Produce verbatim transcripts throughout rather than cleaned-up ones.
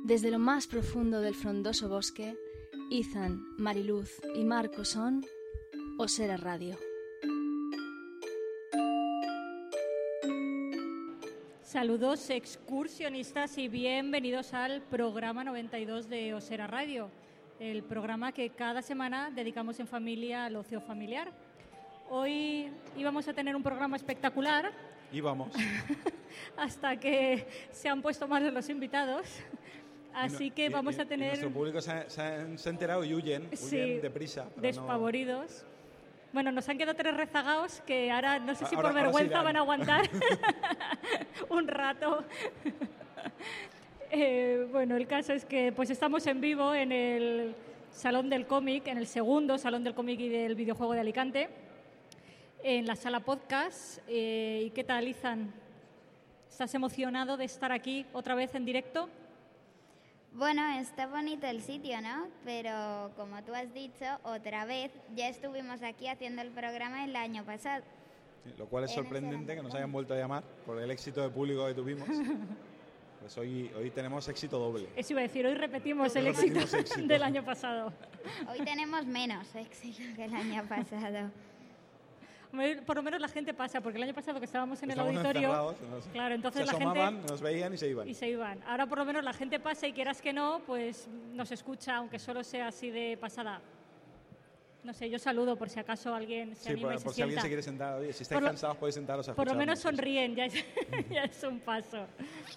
Desde lo más profundo del frondoso bosque, Ethan, Mariluz y Marco son Osera Radio. Saludos excursionistas y bienvenidos al programa noventa y dos de Osera Radio, el programa que cada semana dedicamos en familia al ocio familiar. Hoy íbamos a tener un programa espectacular. Íbamos. Hasta que se han puesto malos los invitados. Así no, que vamos y, a tener... Y nuestro público se ha, se ha, se ha enterado y huyen, sí, huyen deprisa. Despavoridos. No... Bueno, nos han quedado tres rezagados que ahora no sé si ahora, por vergüenza van a aguantar un rato. eh, bueno, el caso es que pues estamos en vivo en el Salón del Cómic, en el segundo Salón del Cómic y del Videojuego de Alicante, en la sala podcast. Eh, ¿Y qué tal, Ethan? ¿Estás emocionado de estar aquí otra vez en directo? Bueno, está bonito el sitio, ¿no? Pero como tú has dicho, otra vez ya estuvimos aquí haciendo el programa el año pasado. Sí, lo cual es sorprendente que nos hayan vuelto a llamar por el éxito de público que tuvimos. Pues hoy, hoy tenemos éxito doble. Eso iba a decir, hoy repetimos hoy el repetimos éxito, éxito del año pasado. Hoy tenemos menos éxito que el año pasado. Por lo menos la gente pasa, porque el año pasado que estábamos en Estamos el auditorio, nos, claro, entonces se la asomaban, gente nos veían y se iban. Y se iban. Ahora por lo menos la gente pasa y quieras que no, pues nos escucha, aunque solo sea así de pasada. No sé, yo saludo por si acaso alguien se sí, anima por, y se por si sienta. alguien se quiere sentar. Oye, si estáis lo, cansados podéis sentaros a Por lo menos escucharnos. sonríen, ya es, ya es un paso.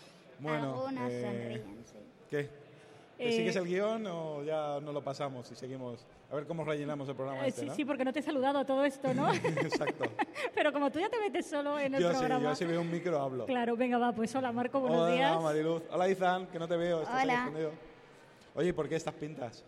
Bueno, algunas eh, sonríen, sí. ¿Qué? ¿Que eh, sigues el guión o ya no lo pasamos y seguimos? A ver cómo rellenamos el programa eh, este, sí, ¿no? sí, porque no te he saludado todo esto, ¿no? Exacto. Pero como tú ya te metes solo en el yo programa... Sí, yo si veo un micro hablo. Claro, venga, va, pues hola Marco, buenos hola, días. Hola Mariluz. Hola Ethan, que no te veo, estás hola. ahí escondido. Oye, ¿por qué estas pintas?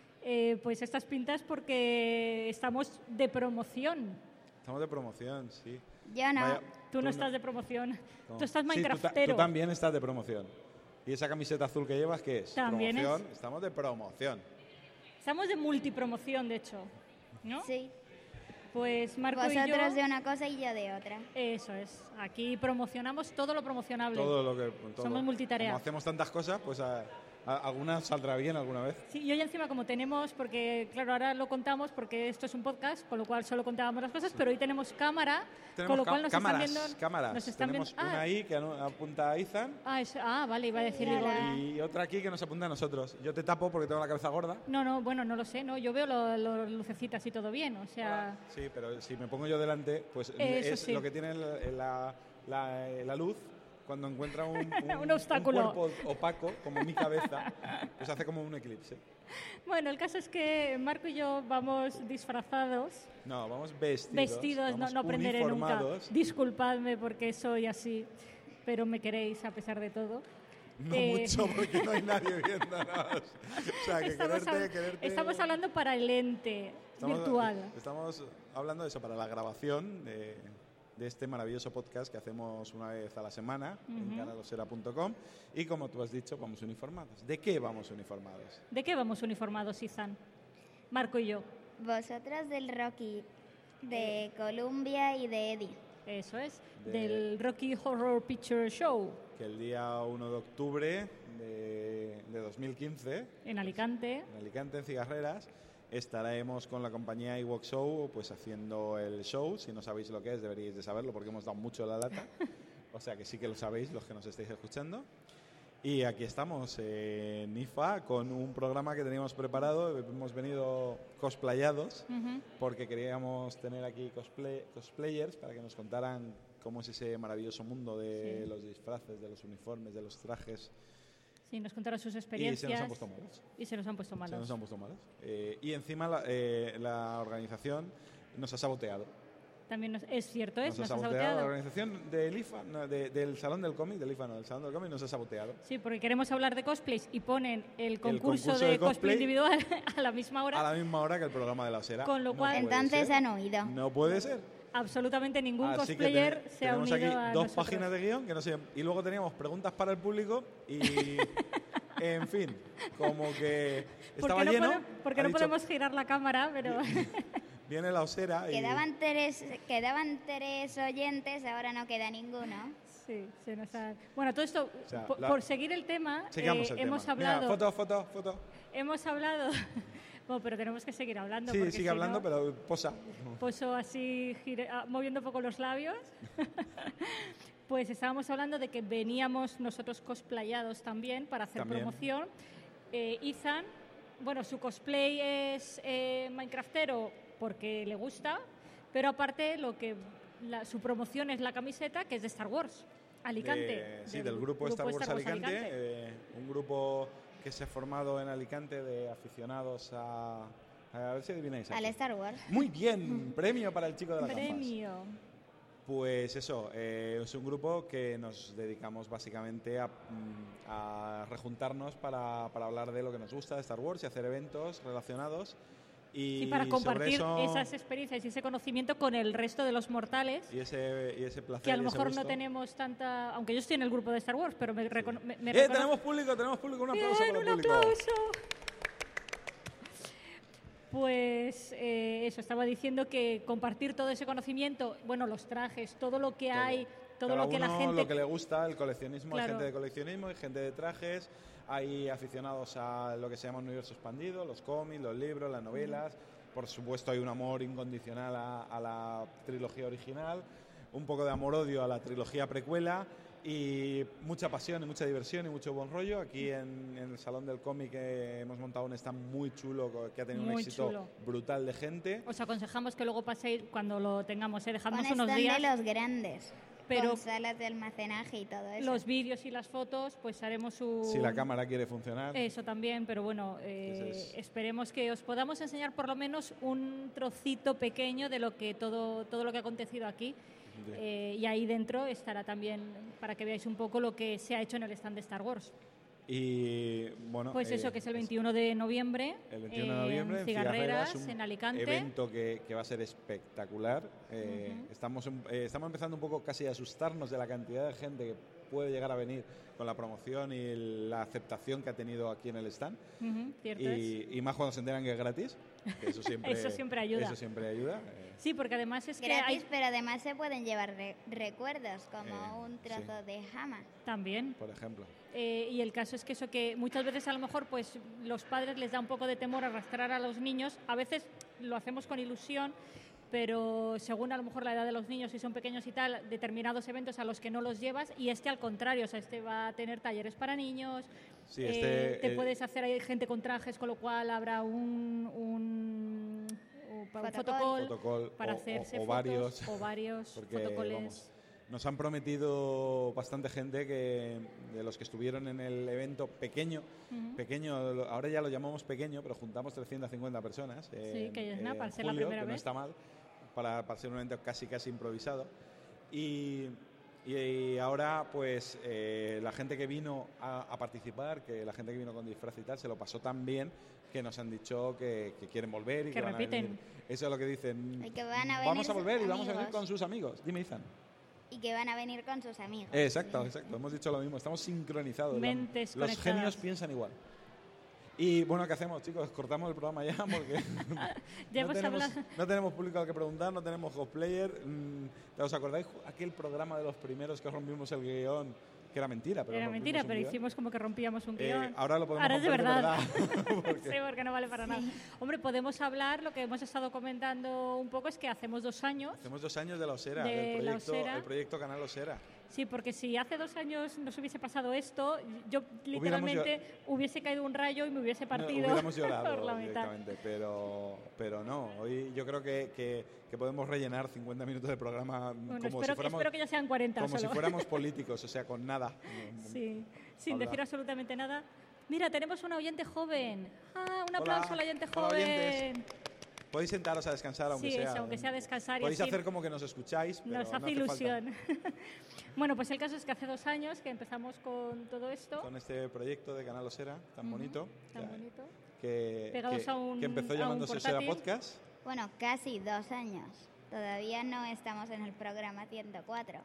Eh, pues estas pintas porque estamos de promoción. Estamos de promoción, sí. Yo no. Vaya, tú no tú estás no. de promoción. ¿Cómo? Tú estás sí, minecraftero. Tú, tú también estás de promoción. ¿Y esa camiseta azul que llevas qué es? También promoción. es. Estamos de promoción. Estamos de multipromoción, de hecho, ¿no? Sí. Pues Marco Vosotros y yo... de una cosa y yo de otra. Eso es. Aquí promocionamos todo lo promocionable. Todo lo que... Todo. Somos multitarea. Como hacemos tantas cosas, pues a, a, alguna saldrá bien alguna vez. Sí, y hoy encima como tenemos, porque claro, ahora lo contamos porque esto es un podcast, con lo cual solo contábamos las cosas, pero hoy tenemos cámara, tenemos con lo cual nos cámaras, están viendo... cámaras. Nos están tenemos viendo, una ah, ahí que apunta a Ethan. Ah, es, ah, vale, iba a decir... Sí, digo, y otra aquí que nos apunta a nosotros. Yo te tapo porque tengo la cabeza gorda. No, no, bueno, no lo sé, ¿no? Yo veo los lo, lucecitas y todo bien, o sea... Hola. Sí, pero si me pongo yo delante, pues Eso es sí. lo que tiene la, la, la, la luz cuando encuentra un, un, un obstáculo. un cuerpo opaco, como mi cabeza, pues hace como un eclipse. Bueno, el caso es que Marco y yo vamos disfrazados. No, vamos vestidos. Vestidos, vamos no, no aprenderé nunca. uniformados. Disculpadme porque soy así, pero me queréis a pesar de todo. No Eh, mucho, porque no hay nadie viéndonos. O sea, que estamos, quererte, hab- quererte... estamos hablando para el ente Estamos- virtual. Estamos hablando de eso, para la grabación de, de este maravilloso podcast que hacemos una vez a la semana en canalosera punto com y como tú has dicho, vamos uniformados. ¿De qué vamos uniformados? ¿De qué vamos uniformados, Izan? Marco y yo. Vosotros del Rocky, de Columbia y de Eddie. Eso es, De- del Rocky Horror Picture Show Que el día uno de octubre de, de dos mil quince, en Alicante. en Alicante, en Cigarreras, estaremos con la compañía iWalk Show pues haciendo el show. Si no sabéis lo que es, deberíais de saberlo porque hemos dado mucho la lata. O sea que sí que lo sabéis los que nos estáis escuchando. Y aquí estamos en I F A con un programa que teníamos preparado. Hemos venido cosplayados Ujú. porque queríamos tener aquí cosplay, cosplayers para que nos contaran cómo es ese maravilloso mundo de Sí. los disfraces, de los uniformes, de los trajes. Sí, nos contaron sus Y experiencias. se nos han puesto malos. Y se nos han puesto Se malos. nos han puesto malos. Eh, y encima la, eh, la organización nos ha saboteado. También nos- es cierto, es, Nos, nos, ha ha saboteado. La saboteado. organización del I F A, no, de- del Salón del Cómic, del I F A, no, del Salón del Cómic nos ha saboteado. Sí, porque queremos hablar de cosplays y ponen el concurso, concurso de, de cosplay, cosplay individual a la misma hora. A la misma hora que el programa de la Osera. Con lo No cual- puede Entonces ser. han huido. No puede ser. Absolutamente ningún Así que cosplayer ten- se ha tenemos unido aquí a dos nosotros. páginas de guión que no sé, y luego teníamos preguntas para el público y en fin, como que ¿Por estaba qué no, lleno. pode- porque ha no dicho, podemos girar la cámara? Pero viene la Osera y... Quedaban tres, quedaban tres oyentes, ahora no queda ninguno. Sí, se nos ha... Bueno, todo esto, O sea, por, la- por seguir el tema, Sigamos eh, el hemos tema. hablado... Mira, foto, foto, foto. Hemos hablado... Bueno, pero tenemos que seguir hablando. Sí, porque sigue si hablando, no, pero posa. Poso así, gire- ah, moviendo un poco los labios. Pues estábamos hablando de que veníamos nosotros cosplayados también para hacer También. promoción. Eh, Ethan, bueno, su cosplay es eh, Minecraftero porque le gusta, pero aparte lo que la- su promoción es la camiseta, que es de Star Wars, Alicante. De- sí, del, grupo, Star Wars, Alicante, eh, un grupo que se ha formado en Alicante de aficionados a... A ver si adivináis. Al aquí. Star Wars. Muy bien, premio para el chico de la gafas. Premio. Pues eso, eh, es un grupo que nos dedicamos básicamente a, mm, a rejuntarnos para, para hablar de lo que nos gusta de Star Wars y hacer eventos relacionados. Y Y para sobre compartir eso- esas experiencias y ese conocimiento con el resto de los mortales. y ese, y ese placer Que a lo y ese mejor no gusto. tenemos tanta... Aunque yo estoy en el grupo de Star Wars, pero me, recono- me, me ¡Eh, recono- tenemos público, tenemos público! ¡Un aplauso Bien, para el un público! aplauso. Pues eh, eso, estaba diciendo que compartir todo ese conocimiento, bueno, los trajes, todo lo que hay, todo Cada lo que la uno gente... lo que le gusta, el coleccionismo, hay Claro. gente de coleccionismo, hay gente de trajes, hay aficionados a lo que se llama un universo expandido, los cómics, los libros, las novelas. Por supuesto hay un amor incondicional a, a la trilogía original, un poco de amor-odio a la trilogía precuela y mucha pasión y mucha diversión y mucho buen rollo. Aquí en, en el Salón del Cómic eh, hemos montado un stand muy chulo co- que ha tenido un Muy éxito chulo. brutal de gente. Os aconsejamos que luego paséis cuando lo tengamos, ¿eh? Con dejadnos stand unos días. de los grandes. Pero- Con salas de almacenaje y todo eso. Los vídeos y las fotos, pues haremos un... Si la cámara quiere funcionar. Eso también, pero bueno, eh, Ese es- esperemos que os podamos enseñar por lo menos un trocito pequeño de lo que todo, todo lo que ha acontecido aquí. Sí. Eh, y ahí dentro estará también para que veáis un poco lo que se ha hecho en el stand de Star Wars. Y bueno, Pues eh, eso, que es el veintiuno de noviembre, El veintiuno de noviembre en en Cigarreras, Cigarreras, un en Alicante. evento que, que va a ser espectacular. Eh, Ujú. estamos, em- eh, estamos empezando un poco casi a asustarnos de la cantidad de gente que puede llegar a venir con la promoción y la aceptación que ha tenido aquí en el stand. Ujú, cierto es. Y, y más cuando se enteran que es gratis, que eso siempre, Eso siempre ayuda. Eso siempre ayuda. eh. Sí, porque además es que Gratis, hay pero además se pueden llevar re- recuerdos, como Eh, un trozo de jama. también. Por ejemplo. Eh, y el caso es que eso que muchas veces a lo mejor pues los padres les da un poco de temor arrastrar a los niños. A veces lo hacemos con ilusión, pero según a lo mejor la edad de los niños, si son pequeños y tal, determinados eventos a los que no los llevas, y este al contrario, o sea, este va a tener talleres para niños, Sí, eh, este, te eh, puedes hacer ahí gente con trajes, con lo cual habrá un, un, un Fotocall. fotocall Fotocall para o- hacerse o- o fotos, varios, o varios porque fotocoles. vamos, nos han prometido bastante gente que de los que estuvieron en el evento pequeño, Ujú. pequeño, lo- ahora ya lo llamamos pequeño, pero juntamos trescientas cincuenta personas. Sí, que es nada, en para ser la julio, primera que no vez. está mal, para, para ser un evento casi casi improvisado. Y, y ahora, pues, eh, la gente que vino a, a participar, que la gente que vino con disfraz y tal, se lo pasó tan bien que nos han dicho que, que quieren volver y Que que, van a repiten. venir. Eso es lo que dicen. Y que van a vamos venir a volver y sus vamos a venir amigos. con sus amigos. Dime, Izan. Y que van a venir con sus amigos. Exacto, exacto. Hemos dicho lo mismo. Estamos sincronizados. La- Mentes Los conectadas. genios piensan igual. Y bueno, ¿qué hacemos, chicos? Cortamos el programa ya porque Ya no, hemos tenemos, hablado- no tenemos público al que preguntar, no tenemos cosplayer. Mm, ¿Os acordáis aquel programa de los primeros que rompimos el guión? Que era mentira, pero Era rompimos mentira, un pero guión? hicimos como que rompíamos un Eh, guión. ahora lo podemos Ahora es de romper verdad. porque- Sí, porque no vale para nada. Hombre, podemos hablar, lo que hemos estado comentando un poco es que hacemos dos años. Hacemos dos años de la Osera, De del la proyecto, Osera. el proyecto Canal Osera. Sí, porque si hace dos años nos hubiese pasado esto, yo literalmente hubiese caído un rayo y me hubiese No, partido hubiéramos llorado por la mitad. directamente, pero, pero no. Hoy yo creo que, que, que podemos rellenar cincuenta minutos de programa Bueno, como, espero, si que, fuéramos, espero que ya sean cuarenta como si solo. fuéramos políticos, o sea, con nada. Sí, sin Habla. decir absolutamente nada. Mira, tenemos una oyente joven. Ah, un Hola, aplauso a la oyente hola, oyentes. joven. Podéis sentaros a descansar, aunque Sí, sea. eso, aunque sea descansar y Podéis así hacer como que nos escucháis, pero nos no hace hace falta. ilusión. Bueno, pues el caso es que hace dos años que empezamos con todo esto, Con este proyecto de Canal Osera tan Ujú, bonito, tan que, bonito. que, Pegados que- a un- que empezó a un llamándose Osera portátil. Podcast. Bueno, casi dos años. Todavía no estamos en el programa ciento cuatro.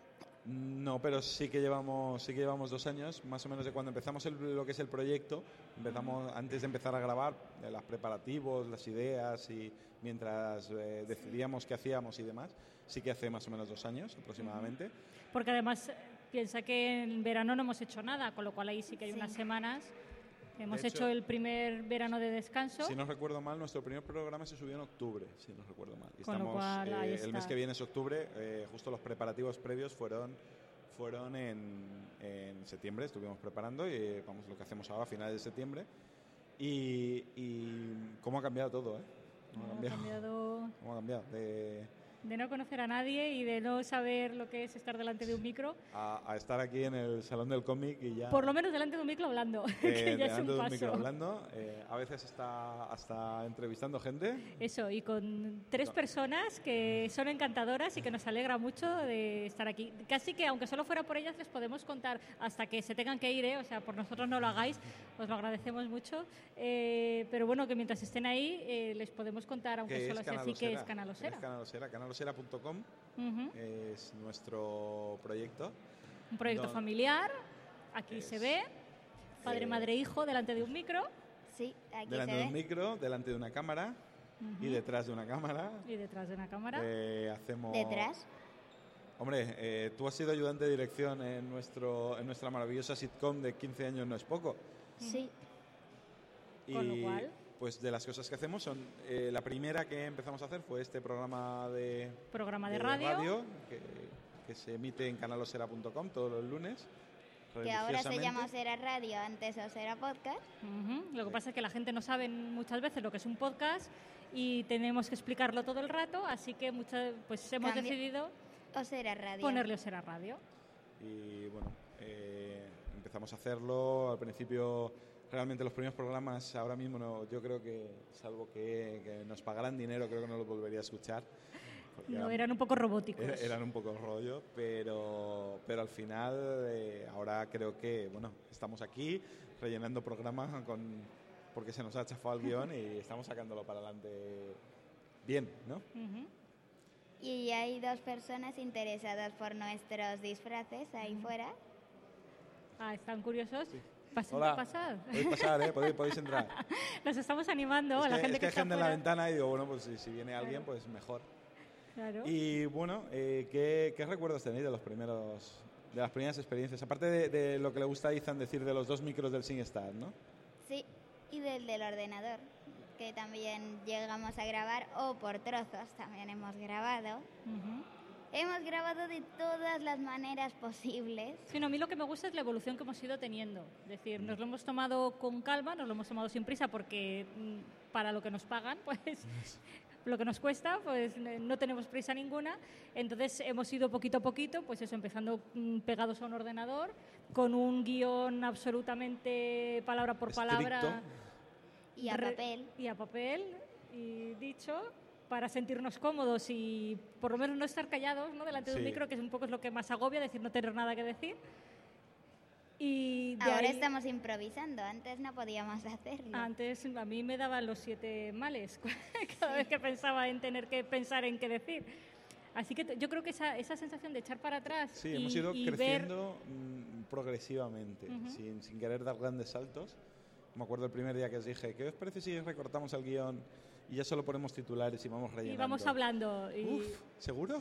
No, pero sí que llevamos sí que llevamos dos años, más o menos de cuando empezamos el- lo que es el proyecto. Empezamos antes de empezar a grabar, eh, los preparativos, las ideas y mientras eh, decidíamos qué hacíamos y demás. Sí que hace más o menos dos años aproximadamente. Porque además eh, piensa que en verano no hemos hecho nada, con lo cual ahí sí que hay Sí. unas semanas. Hemos De hecho, hecho, el primer verano de descanso. Si no recuerdo mal, nuestro primer programa se subió en octubre, si no recuerdo mal. Y Con lo estamos, cual, ahí eh, el mes está. que viene es octubre, eh, justo los preparativos previos fueron fueron en, en septiembre, estuvimos preparando y eh, vamos lo que hacemos ahora a finales de septiembre. Y, y cómo ha cambiado todo, ¿eh? ¿Cómo ha Ha cambiado? cambiado ¿Cómo ha cambiado? De, de no conocer a nadie y de no saber lo que es estar delante de un micro, a, a estar aquí en el Salón del Cómic y ya... por lo menos delante de un micro hablando, eh, que ya es delante un de un paso. micro hablando, eh, a veces está hasta entrevistando gente. Eso, y con tres No. personas que son encantadoras y que nos alegra mucho de estar aquí. Casi que, aunque solo fuera por ellas, les podemos contar hasta que se tengan que ir, ¿eh? O sea, por nosotros no lo hagáis, os lo agradecemos mucho. Eh, pero bueno, que mientras estén ahí, eh, les podemos contar, aunque Que solo es sea así, que es Canalosera. Canalosera. Es Canalosera, canalosera punto com Ujú. es nuestro proyecto. Un proyecto Don- familiar, aquí Es- se ve, padre, eh, madre, hijo, delante de un micro Sí, aquí delante se de ve. un micro, delante de una cámara y detrás de una cámara. y detrás de una cámara. eh, hacemos... Detrás. Hombre, eh, tú has sido ayudante de dirección en, nuestro, en nuestra maravillosa sitcom de quince años no es poco. Sí. Y Con lo cual- pues de las cosas que hacemos son... eh, la primera que empezamos a hacer fue este programa de, Programa de radio. que, que se emite en canalosera punto com todos los lunes. Que ahora se religiosamente. llama Osera Radio, antes Osera Podcast. Ujú. Lo que pasa es que la gente no sabe muchas veces lo que es un podcast y tenemos que explicarlo todo el rato, así que muchas, pues hemos Cambia- decidido Osera Radio. ponerle Osera Radio. Y bueno, eh, empezamos a hacerlo. Al principio, realmente los primeros programas, ahora mismo no, yo creo que, salvo que, que nos pagaran dinero, creo que no los volvería a escuchar. porque No, eran- eran un poco robóticos. era- eran un poco rollo, pero, pero al final, eh, ahora creo que, bueno, estamos aquí rellenando programas con, porque se nos ha chafado el guión y estamos sacándolo para adelante bien, ¿no? Ujú. Y hay dos personas interesadas por nuestros disfraces ahí fuera. Ah, ¿están curiosos? Pasad, Hola. pasad. Podéis pasar, ¿eh? Podéis, podéis entrar. Los estamos animando es a la que, gente es que hay está gente en la fuera. ventana y digo, bueno, pues si, si viene alguien, pues mejor. Claro. Y bueno, eh, ¿qué, ¿qué recuerdos tenéis de los primeros, de las primeras experiencias? Aparte de, de lo que le gusta a Ethan decir de los dos micros del SingStar, ¿no? Sí, y del del ordenador, que también llegamos a grabar, o por trozos también hemos grabado. Ujú. Hemos grabado de todas las maneras posibles. Sí, no, a mí lo que me gusta es la evolución que hemos ido teniendo. Es decir, nos lo hemos tomado con calma, nos lo hemos tomado sin prisa porque mm, para lo que nos pagan, pues lo que nos cuesta, pues n- no tenemos prisa ninguna. Entonces hemos ido poquito a poquito, pues eso, empezando mm, pegados a un ordenador, con un guión absolutamente palabra por palabra. Estricto. Y a re- papel. Y a papel, y dicho, para sentirnos cómodos y por lo menos no estar callados, ¿no? Delante de un Sí. micro, que es un poco es lo que más agobia, decir no tener nada que decir. Y de Ahora ahí- estamos improvisando, antes no podíamos hacerlo. Antes a mí me daban los siete males cada vez que pensaba en tener que pensar en qué decir. Así que t- yo creo que esa, esa sensación de echar para atrás Sí, y, hemos ido y ver... creciendo mm, progresivamente, Ujú. sin, sin querer dar grandes saltos. Me acuerdo el primer día que os dije, ¿qué os parece si recortamos el guión y ya solo ponemos titulares y vamos rellenando? Y vamos hablando. Y, Uf, ¿seguro?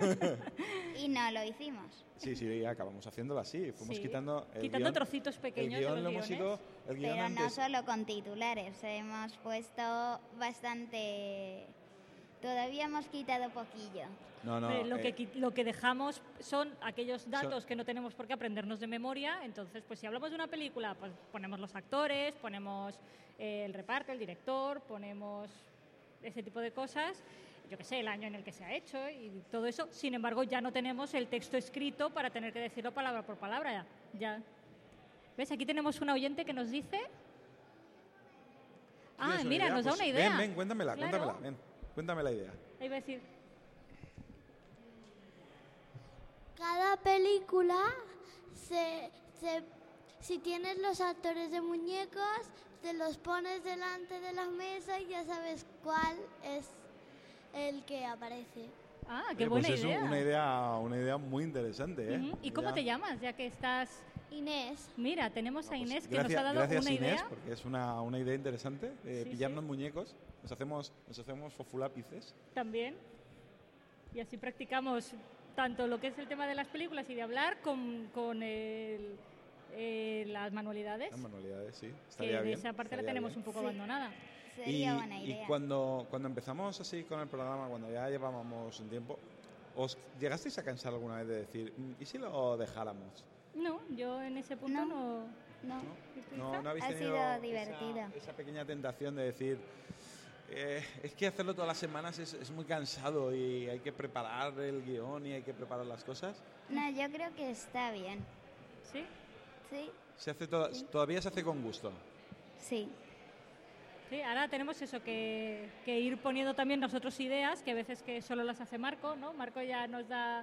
Y no lo hicimos. Sí, sí, acabamos haciéndolo así. Fuimos Sí, quitando el quitando guión. trocitos pequeños El guión de lo los hemos guiones. ido... El guión Pero no antes... solo con titulares, hemos puesto bastante... Todavía hemos quitado poquillo. No, no, Hombre, lo, eh, que, qui- lo que dejamos son aquellos datos que no tenemos por qué aprendernos de memoria. Entonces, pues si hablamos de una película, pues ponemos los actores, ponemos eh, el reparto, el director, ponemos ese tipo de cosas. Yo qué sé, el año en el que se ha hecho y todo eso. Sin embargo, ya no tenemos el texto escrito para tener que decirlo palabra por palabra. Ya. ya. ¿Ves? Aquí tenemos una oyente que nos dice... Ah, ¿tienes una mira, idea? nos da Pues una idea. Ven, ven, cuéntamela, Claro. cuéntamela, ven. Cuéntame la idea. Ahí va a decir... Cada película, se, se- si tienes los actores de muñecos, te los pones delante de la mesa y ya sabes cuál es el que aparece. Ah, qué Eh, buena pues idea. es una idea. Una idea muy interesante, ¿eh? Ujú. ¿Y cómo Ya. te llamas, ya que estás...? Inés. Mira, tenemos a Pues Inés que gracias, nos ha dado gracias una Inés, idea. porque es una, una idea interesante. Eh, Sí, pillarnos sí. muñecos, nos hacemos, nos hacemos fofulápices. También. Y así practicamos tanto lo que es el tema de las películas y de hablar con, con el, eh, las manualidades. Las manualidades, sí. Que Estaría de bien. esa parte la estaría tenemos bien. un poco Sí. abandonada. Y, Sería buena y idea. cuando, cuando empezamos así con el programa, cuando ya llevábamos un tiempo, ¿os llegasteis a cansar alguna vez de decir, "Mm, ¿y si lo dejáramos? No, yo en ese punto No. no. No, ¿Y tú, No, hija? no habéis Ha tenido sido esa- divertido. Esa, pequeña tentación de decir, eh, es que hacerlo todas las semanas es, es muy cansado y hay que preparar el guión y hay que preparar las cosas. no, yo creo que está bien. ¿Sí? Sí, Se hace to- Todavía se hace con gusto. sí. Sí, ahora tenemos eso, que, que ir poniendo también nosotros ideas, que a veces que solo las hace Marco, ¿no? Marco ya nos da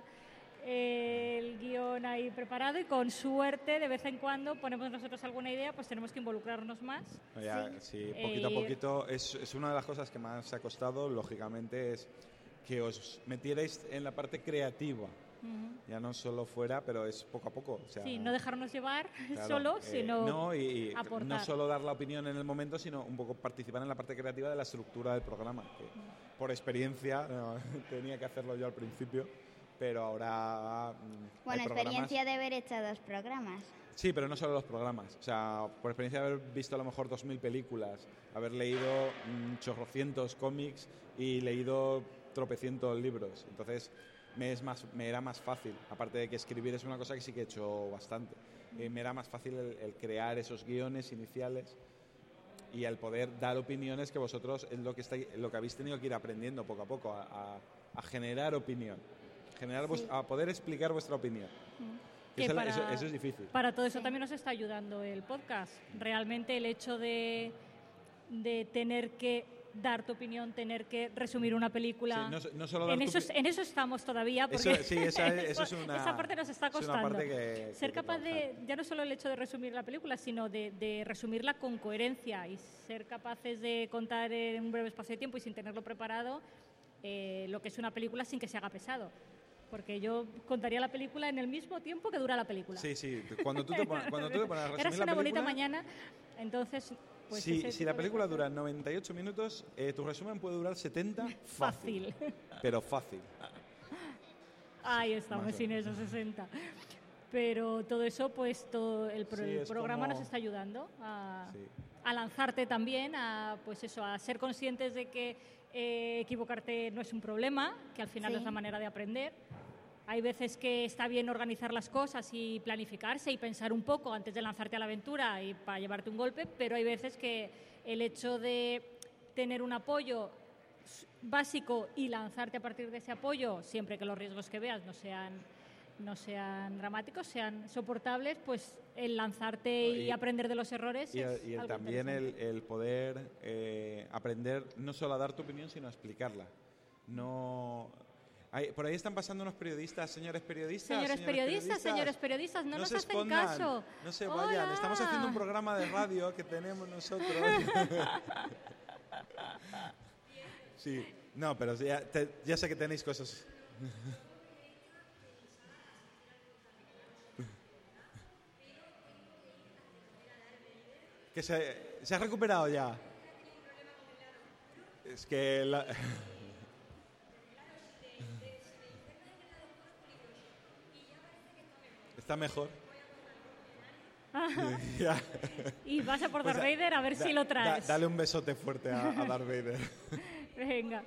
eh, el guión ahí preparado y con suerte de vez en cuando ponemos nosotros alguna idea, pues tenemos que involucrarnos más. Ya, sí, poquito a Eh, poquito. Es, es una de las cosas que más ha costado, lógicamente, es que os metierais en la parte creativa. Ujú. Ya no solo fuera, pero es poco a poco. O sea, Sí, no dejarnos llevar claro, solo, eh, sino no, y, y aportar. no solo dar la opinión en el momento, sino un poco participar en la parte creativa de la estructura del programa. Que por experiencia, no, tenía que hacerlo yo al principio, pero ahora. mm, Bueno, hay programas- experiencia de haber hecho dos programas. Sí, pero no solo los programas. O sea, por experiencia de haber visto a lo mejor dos mil películas, haber leído mm, chorrocientos cómics y leído tropecientos libros. Entonces, me, es más, me era más fácil. Aparte de que escribir es una cosa que sí que he hecho bastante. Eh, me era más fácil el, el crear esos guiones iniciales y el poder dar opiniones que vosotros es lo que, estáis, lo que habéis tenido que ir aprendiendo poco a poco, a, a- a generar opinión. Generar vues- Sí. a poder explicar vuestra opinión. Que Eso, para- eso- eso es difícil. Para todo eso Sí. también nos está ayudando el podcast. Realmente el hecho de, de tener que dar tu opinión, tener que resumir una película. Sí, no so- no solo dar en, tu eso, opi- en eso estamos todavía. Eso- Porque sí, esa es- eso es una- esa parte nos está es una costando. parte que- Ser que hay que capaz de, trabajar. ya no solo el hecho de resumir la película, sino de, de resumirla con coherencia y ser capaces de contar en un breve espacio de tiempo y sin tenerlo preparado eh, lo que es una película sin que se haga pesado. Porque yo contaría la película en el mismo tiempo que dura la película. Sí, sí. Cuando tú te pones, cuando tú te pones a resumir Eras la una bonita película, mañana, entonces... Pues si, ese si tipo la de película cosas. dura noventa y ocho minutos, eh, tu resumen puede durar setenta fácil. Fácil. Pero fácil. Ahí estamos, Más o sin esos sesenta. Pero todo eso, pues todo el, pro- Sí, el es programa como- nos está ayudando a, Sí. a lanzarte también, a pues eso, a ser conscientes de que eh, equivocarte no es un problema, que al final Sí. es la manera de aprender. Hay veces que está bien organizar las cosas y planificarse y pensar un poco antes de lanzarte a la aventura y para llevarte un golpe, pero hay veces que el hecho de tener un apoyo s- básico y lanzarte a partir de ese apoyo, siempre que los riesgos que veas no sean, no sean dramáticos, sean soportables, pues el lanzarte y, Y- aprender de los errores Y, el- es y el algo también el, interesante. el poder eh, aprender no solo a dar tu opinión, sino a explicarla. No... Hay- por ahí están pasando unos periodistas, señores periodistas. Señores periodistas, señores periodistas, no nos se hacen escondan, caso. No se vayan, Hola. estamos haciendo un programa de radio que tenemos nosotros. Sí, no, pero ya, te- ya sé que tenéis cosas. Que se, se ha recuperado ya. Es que la... Está mejor. Ya. Y vas a por Pues Darth da- Vader a ver da- si lo da- traes. dale un besote fuerte a, a Darth Vader. Venga.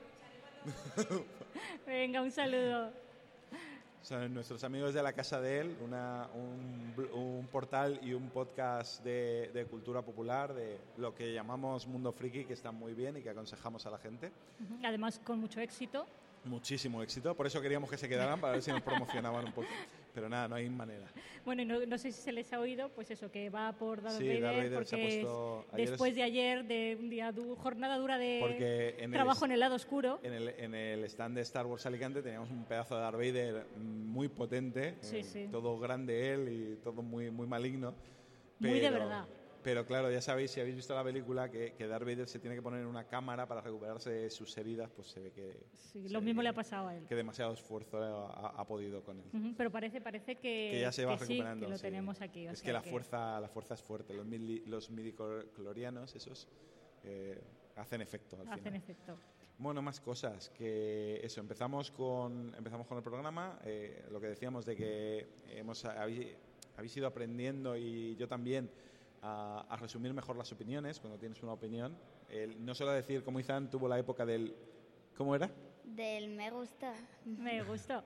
Venga, un saludo. Son nuestros amigos de la Casa de Él, una- un, bl- un portal y un podcast de, de cultura popular, de lo que llamamos Mundo Friki, que está muy bien y que aconsejamos a la gente. Además, con mucho éxito. Muchísimo éxito, por eso queríamos que se quedaran, para ver si nos promocionaban un poco. Pero nada, no hay manera. Bueno, y no, no sé si se les ha oído, pues eso, que va por Darth Sí, Vader, Darth Vader se ha porque puesto- es- ayer es- después de ayer, de un día du- jornada dura de Porque en el trabajo es- en el lado oscuro. En el, en el stand de Star Wars Alicante teníamos un pedazo de Darth Vader muy potente, Sí, eh, sí. todo grande él y todo muy, muy maligno. Muy de pero- verdad. Pero claro, ya sabéis, si habéis visto la película, que, que Darth Vader se tiene que poner en una cámara para recuperarse de sus heridas, pues se ve que... Sí, se lo ve mismo que, le ha pasado a él. Que demasiado esfuerzo ha, ha podido con él. Uh-huh, pero parece, parece que, que ya se va que recuperando. Sí, que lo sí. tenemos aquí. O es sea que la que... fuerza la fuerza es fuerte. Los, midi, los midichlorianos, esos, eh, hacen efecto al Hacen final. efecto. Bueno, más cosas. Que eso, empezamos con, empezamos con el programa. Eh, lo que decíamos de que hemos habéis, habéis ido aprendiendo, y yo también, a, a resumir mejor las opiniones cuando tienes una opinión. El, no solo decir, como Izan tuvo la época del... ¿Cómo era? Del me gusta. Me gustó.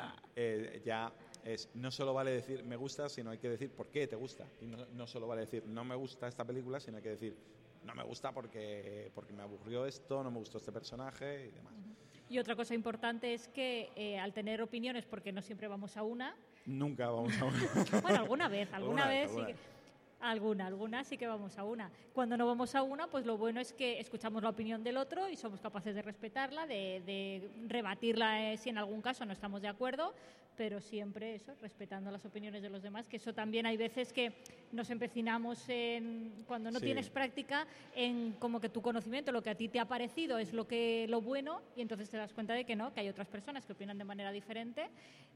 eh, ya es, no solo vale decir me gusta, sino hay que decir por qué te gusta. Y no, no solo vale decir no me gusta esta película, sino hay que decir no me gusta porque, porque me aburrió esto, no me gustó este personaje y demás. Y otra cosa importante es que eh, al tener opiniones, porque no siempre vamos a una... Nunca vamos a una. Bueno, alguna vez, alguna, alguna vez alguna. sí que... Alguna, alguna sí que vamos a una. Cuando no vamos a una, pues lo bueno es que escuchamos la opinión del otro y somos capaces de respetarla, de, de rebatirla eh, si en algún caso no estamos de acuerdo, pero siempre eso, respetando las opiniones de los demás, que eso también hay veces que nos empecinamos en, cuando no Sí. tienes práctica, en como que tu conocimiento, lo que a ti te ha parecido es lo que lo bueno, y entonces te das cuenta de que no, que hay otras personas que opinan de manera diferente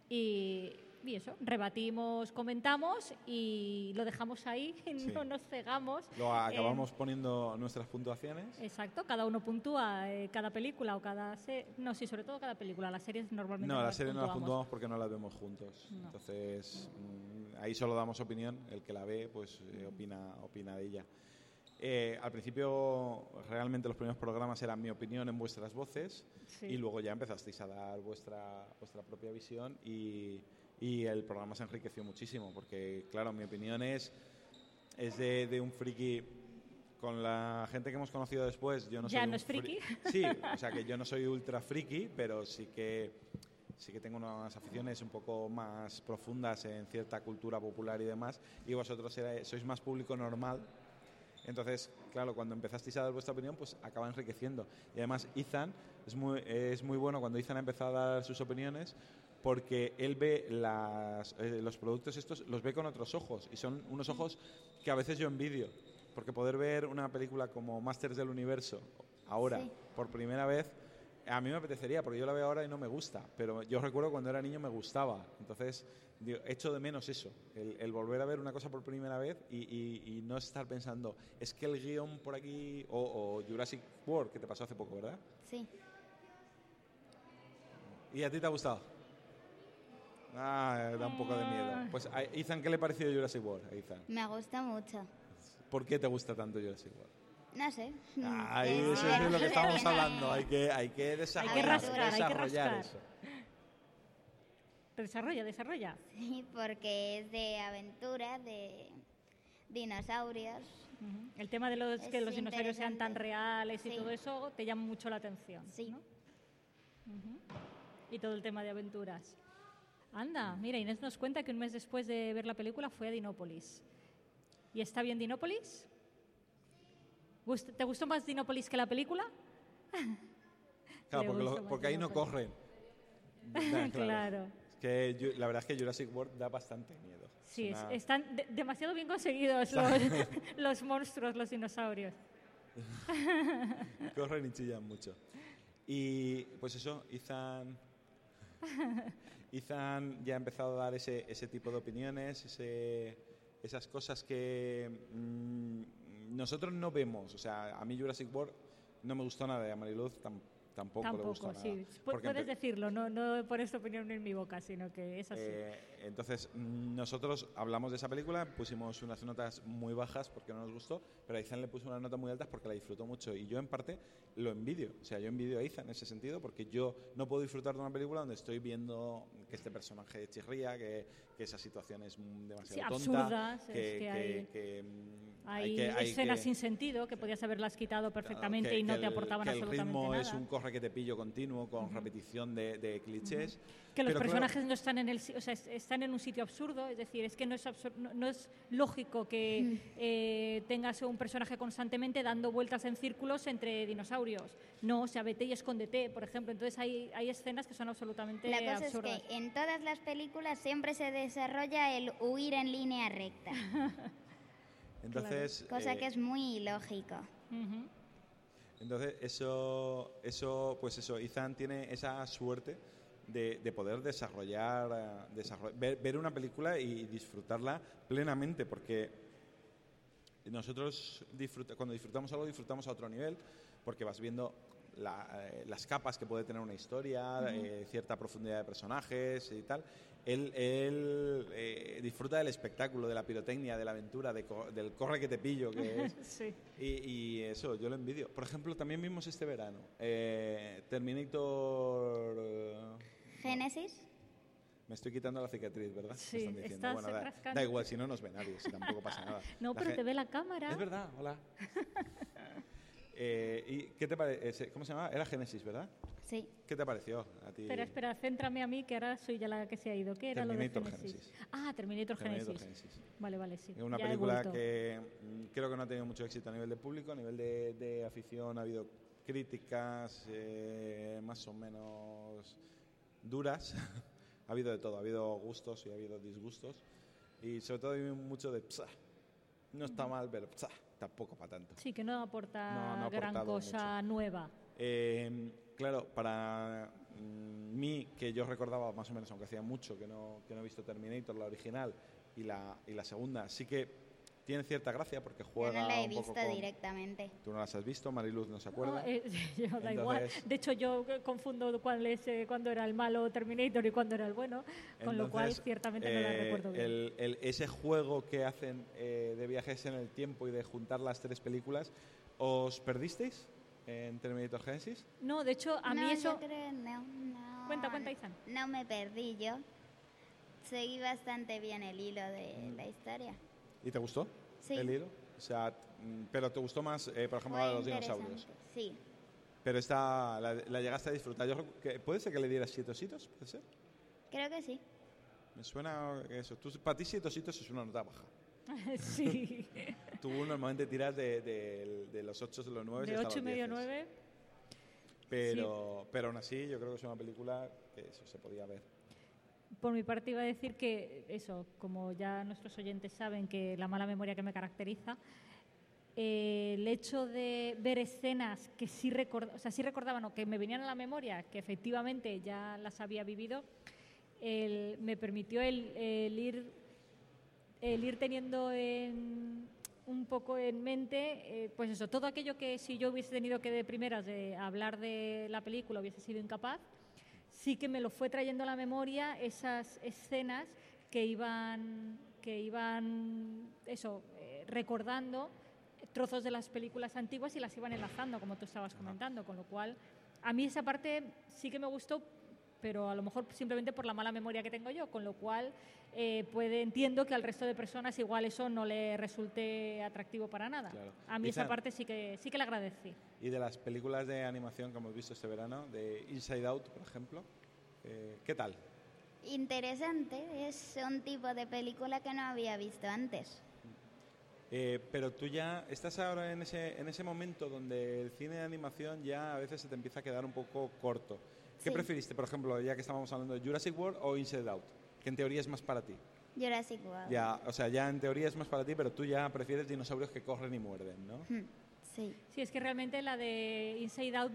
y... Y eso, rebatimos, comentamos y lo dejamos ahí, y Sí. no nos cegamos. Lo acabamos Eh, poniendo nuestras puntuaciones. exacto, cada uno puntúa eh, cada película o cada serie. No, sí, sobre todo cada película. Las series normalmente No, no la las serie no la puntuamos. puntuamos porque no la vemos juntos. No. Entonces, mmm, ahí solo damos opinión. El que la ve, pues eh, opina, opina de ella. Eh, al principio, realmente los primeros programas eran mi opinión en vuestras voces, Sí. y luego ya empezasteis a dar vuestra, vuestra propia visión, y, y el programa se enriqueció muchísimo, porque, claro, mi opinión es, es de, de un friki. Con la gente que hemos conocido después, yo no ¿Ya soy no un es friki? fri- Sí, o sea que yo no soy ultra friki, pero sí que sí que tengo unas aficiones un poco más profundas en cierta cultura popular y demás, y vosotros era- sois más público normal. Entonces, claro, cuando empezasteis a dar vuestra opinión, pues acaba enriqueciendo. Y además, Izan, es muy, es muy bueno cuando Izan ha empezado a dar sus opiniones, porque él ve las, eh, los productos estos, los ve con otros ojos, y son unos ojos que a veces yo envidio, porque poder ver una película como Masters del Universo ahora, Sí. por primera vez, a mí me apetecería, porque yo la veo ahora y no me gusta, pero yo recuerdo cuando era niño me gustaba. Entonces, digo, echo de menos eso, el, el volver a ver una cosa por primera vez y, y- y no estar pensando, es que el guión por aquí, o, o Jurassic World, que te pasó hace poco, ¿verdad? Sí. ¿Y a ti te ha gustado? Ah, da un poco de miedo. Pues, a Ethan, ¿qué le pareció Jurassic World? A Ethan? Me gusta mucho. ¿Por qué te gusta tanto Jurassic World? No sé. Ahí, Que eso sí, es de lo que estábamos tiene- hablando. Hay que, hay que desarrollar, rascar, hay que desarrollar rascar. eso. Desarrolla, desarrolla. Sí, porque es de aventura, de dinosaurios. Ujú. El tema de los, Es que los dinosaurios sean tan interesante. reales y Sí. todo eso te llama mucho la atención. Sí. ¿no? Ujú. Y todo el tema de aventuras. Anda, mira, Inés nos cuenta que un mes después de ver la película fue a Dinópolis. ¿Y está bien Dinópolis? Gust- ¿Te gustó más Dinópolis que la película? Claro, Le porque, lo- gusta más porque ahí no Dinópolis. corren. Nah, Claro. Es que yo- la verdad es que Jurassic World da bastante miedo. Sí, es- una- están de- demasiado bien conseguidos los, los monstruos, los dinosaurios. Corren y chillan mucho. Y pues eso, Ethan, Ethan ya ha empezado a dar ese, ese tipo de opiniones, ese, esas cosas que mm, nosotros no vemos. O sea, a mí Jurassic World no me gustó nada, y a Mariluz tam- tampoco, le gustó Tampoco, nada. sí. Pu- Porque Puedes empe- decirlo, no, no pones tu opinión en mi boca, sino que es así. Eh, entonces, mm, nosotros hablamos de esa película, pusimos unas notas muy bajas porque no nos gustó, pero a Ethan le puso unas notas muy altas porque la disfrutó mucho, y yo en parte lo envidio. O sea, yo envidio a Ethan en ese sentido, porque yo no puedo disfrutar de una película donde estoy viendo que este personaje chirría, que, que esa situación es mm, demasiado Sí, tonta, absurdas, es que, que hay- que, mm, Hay, que- hay escenas que- sin sentido que podías haberlas quitado perfectamente que- y no que te el- aportaban que el absolutamente ritmo nada. es un corre que te pillo continuo con repetición de, de clichés. Que los Pero claro, personajes no están en el, si- o sea, es- están en un sitio absurdo, es decir, es que no es, absur- no, no es lógico que eh, tengas un personaje constantemente dando vueltas en círculos entre dinosaurios. No, o sea, vete y escóndete, por ejemplo. Entonces hay, hay escenas que son absolutamente La cosa absurdas. es que en todas las películas siempre se desarrolla el huir en línea recta. Entonces, Claro. Cosa eh, que es muy ilógico. Ujú. entonces eso, eso, pues eso, Ethan tiene esa suerte de, de poder desarrollar, eh, desarroll- ver, ver una película y disfrutarla plenamente, porque nosotros disfruta- cuando disfrutamos algo disfrutamos a otro nivel, porque vas viendo la- eh, las capas que puede tener una historia, eh, cierta profundidad de personajes y tal. Él, él, eh, disfruta del espectáculo, de la pirotecnia, de la aventura, de co- del corre que te pillo, que es. Sí. Y, y eso, yo lo envidio. Por ejemplo, también vimos este verano eh, Terminator. eh, Génesis. Me estoy quitando la cicatriz, ¿verdad? Me Sí, están diciendo. estás Bueno, da, rascando. da igual, si no nos ve nadie, si tampoco pasa nada. No, La pero gen- te ve la cámara. Es verdad, hola. eh, ¿Y qué te parece? ¿Cómo se llama? Era Génesis, ¿verdad? Sí. ¿Qué te pareció a ti? Espera, espera, céntrame a mí, que ahora soy ya la que se ha ido. ¿Qué era Terminator lo de Génesis? Génesis. Ah, Terminator, Terminator Génesis. Génesis. Vale, vale, sí. Es una ya he película vuelto. que mm, creo que no ha tenido mucho éxito a nivel de público, a nivel de, de afición ha habido críticas eh, más o menos duras. Ha habido de todo, ha habido gustos y ha habido disgustos. Y sobre todo hay mucho de psa. No está mal, pero psa, tampoco para tanto. Sí, que no aporta No, no ha gran aportado cosa nueva. Eh, claro, para mm, mí, que yo recordaba más o menos, aunque hacía mucho que no, que no he visto Terminator, la original y la, y la segunda, sí que tiene cierta gracia porque Yo juega no la he un poco visto con... directamente. Tú no las has visto, Mariluz no se acuerda. No, eh, yo da igual. Entonces- De hecho, yo confundo cuál es, eh, cuándo era el malo Terminator y cuándo era el bueno, con lo cual Entonces, ciertamente no la eh, recuerdo bien. el- el- ese juego que hacen eh, de viajes en el tiempo y de juntar las tres películas, ¿os perdisteis en Terminator Genesis? No, de hecho, a no, mí eso... yo creo, no, no. Cuenta, cuenta, Izan. No me perdí yo. Seguí bastante bien el hilo de la historia. ¿Y te gustó Sí. el hilo? O sea, mm, pero te gustó más, eh, por ejemplo, la de los Fue dinosaurios. interesante. Sí, Pero esta la, la llegaste a disfrutar. Yo creo que puede ser que le dieras siete ositos, puede ser. creo que sí. Me suena que eso. Tú, para ti siete ositos es una nota baja. sí, Tú normalmente tiras de, de- de los ocho, de los nueve de hasta ocho y los medio, dieces. nueve. Pero, pero aún así, yo creo que es una película que eso se podía ver. Por mi parte iba a decir que eso, como ya nuestros oyentes saben que la mala memoria que me caracteriza, eh, el hecho de ver escenas que sí, record, o sea, sí recordaban o que me venían a la memoria, que efectivamente ya las había vivido, el- me permitió el, el ir, el ir teniendo en- un poco en mente, eh, pues eso, todo aquello que si yo hubiese tenido que de primeras de hablar de la película hubiese sido incapaz, sí que me lo fue trayendo a la memoria esas escenas que iban, que iban eso, eh, recordando trozos de las películas antiguas y las iban enlazando, como tú estabas comentando, con lo cual a mí esa parte sí que me gustó, pero a lo mejor simplemente por la mala memoria que tengo yo, con lo cual eh, puede, entiendo que al resto de personas igual eso no le resulte atractivo para nada. Claro. A mí esa Izan, parte sí que sí que la agradecí. Y de las películas de animación que hemos visto este verano, de Inside Out, por ejemplo, eh, ¿qué tal? Interesante, es un tipo de película que no había visto antes. Eh, pero tú ya estás ahora en ese, en ese momento donde el cine de animación ya a veces se te empieza a quedar un poco corto. ¿Qué Sí. preferiste, por ejemplo, ya que estábamos hablando de Jurassic World o Inside Out? Que en teoría es más para ti. Jurassic World. Ya, o sea, ya en teoría es más para ti, pero tú ya prefieres dinosaurios que corren y muerden, ¿no? Hmm, Sí. Sí, es que realmente la de Inside Out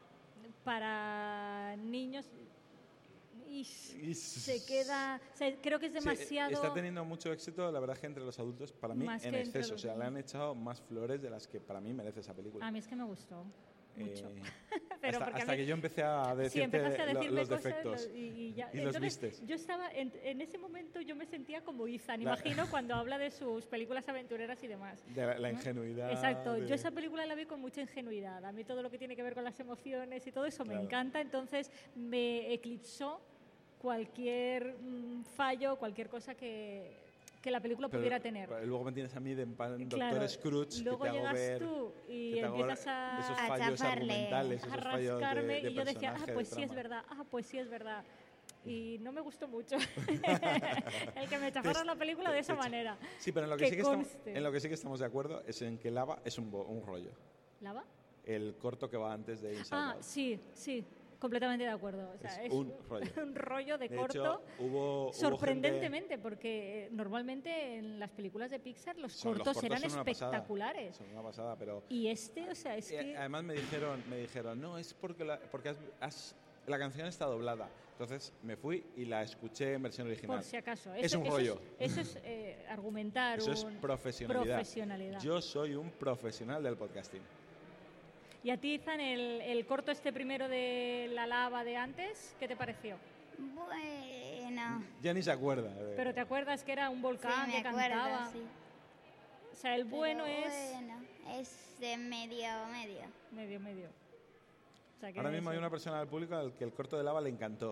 para niños y Y se queda, o sea, creo que es Sí, demasiado está teniendo mucho éxito, la verdad, que entre los adultos, para mí, Más en que entre exceso. O los sea, le han niños. echado más flores de las que para mí merece esa película. A mí es que me gustó mucho. Eh, Pero hasta porque a hasta mí- que yo empecé a Sí, decirte empezaste a lo- decirme los cosas defectos. lo- y, y ya. Y los Entonces, vistes. yo estaba en, en ese momento yo me sentía como Ethan, La- imagino cuando habla de sus películas aventureras y demás. De la, la ¿no? ingenuidad. Exacto, de- yo esa película la vi con mucha ingenuidad. A mí todo lo que tiene que ver con las emociones y todo eso Claro. me encanta, entonces me eclipsó cualquier mm, fallo, cualquier cosa que, que la película Pero- pudiera tener. pero luego me tienes a mí de en plan Claro, Doctor Scrooge, luego que te hago llegas ver, tú que y te hago ver empiezas a, esos A fallos chafarle, argumentales, a esos fallos de, rascarme de y yo decía, ah, personaje, de pues sí es trama. verdad, ah, pues sí es verdad. Y no me gustó mucho el que me chafaran la película de esa Te- te- manera. Sí, pero en lo que, Que sí que estamos, conste. en lo que sí que estamos de acuerdo es en que Lava es un, bo- un rollo. ¿Lava? El corto que va antes de Inside Ah, Out. sí, sí. Completamente de acuerdo. O sea, Es es, un rollo. un rollo de, De corto. hecho, hubo, hubo sorprendentemente, gente- porque eh, normalmente en las películas de Pixar los son- los cortos cortos eran son una pasada, espectaculares. son una pasada, pero Y este, o sea, es Y, que... además me dijeron, me dijeron, no, es porque, la, porque has, has- la canción está doblada. Entonces me fui y la escuché en versión original. Por si acaso. Es Eso, un eso rollo. Eso es eh, argumentar Eso es un- profesionalidad. profesionalidad. Yo soy un profesional del podcasting. Y a ti, Izan, el, el corto este primero de la lava de antes, ¿qué te pareció? Bueno, Ya ni se acuerda. de- Pero ¿te acuerdas que era un sí, volcán me que acuerdo, cantaba? sí. O sea, el bueno Pero es bueno, es de medio medio. medio, medio. O sea, que Ahora mismo eso. hay una persona del público al que el corto de lava le encantó.